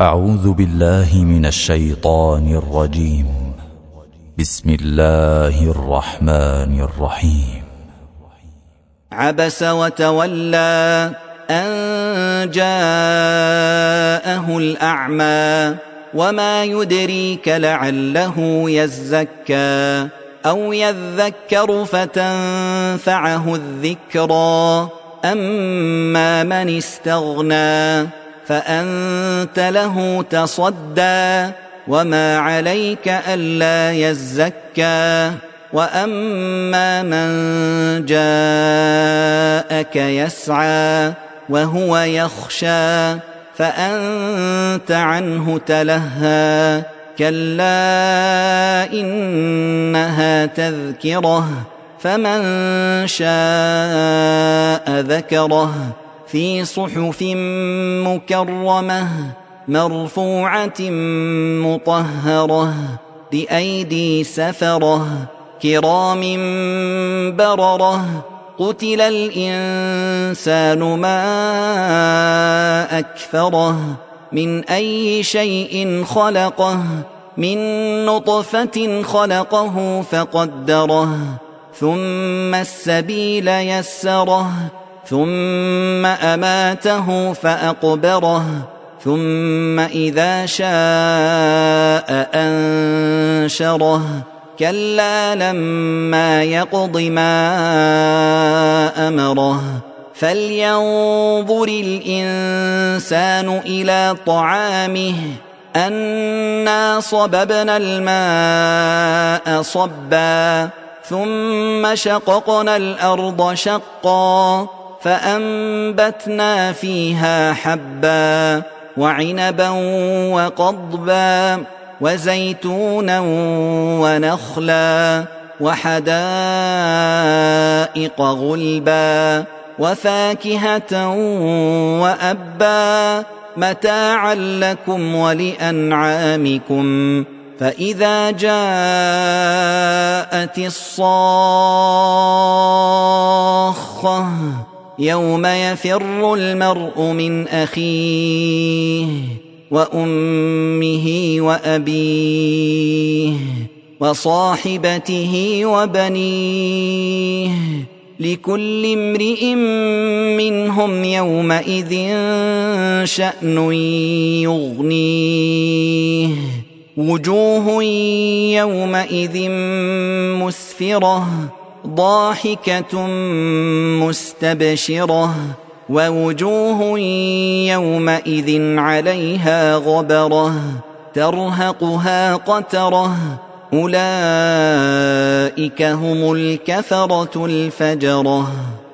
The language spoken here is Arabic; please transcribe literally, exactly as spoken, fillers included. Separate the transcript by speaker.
Speaker 1: أعوذ بالله من الشيطان الرجيم. بسم الله الرحمن الرحيم.
Speaker 2: عبس وتولى أن جاءه الأعمى وما يدريك لعله يزكى أو يذكر فتنفعه الذكرى أما من استغنى فأنت له تصدى وما عليك ألا يزكى وأما من جاءك يسعى وهو يخشى فأنت عنه تلهى كلا إنها تذكرة فمن شاء ذكره في صحف مكرمة مرفوعة مطهرة بأيدي سفرة كرام بررة قتل الإنسان ما أكفره من أي شيء خلقه من نطفة خلقه فقدره ثم السبيل يسره ثم أماته فأقبره ثم إذا شاء أنشره كلا لما يقض ما أمره فلينظر الإنسان إلى طعامه أنا صببنا الماء صبا ثم شققنا الأرض شقا فأنبتنا فيها حبا وعنبا وقضبا وزيتونا ونخلا وحدائق غلبا وفاكهة وأبا متاعا لكم ولأنعامكم فإذا جاءت الصاخة يوم يفر المرء من أخيه وأمه وأبيه وصاحبته وبنيه لكل امرئ منهم يومئذ شأن يغنيه وجوه يومئذ مسفرة ضاحكة مستبشرة ووجوه يومئذ عليها غبرة ترهقها قترة أولئك هم الكفرة الفجرة.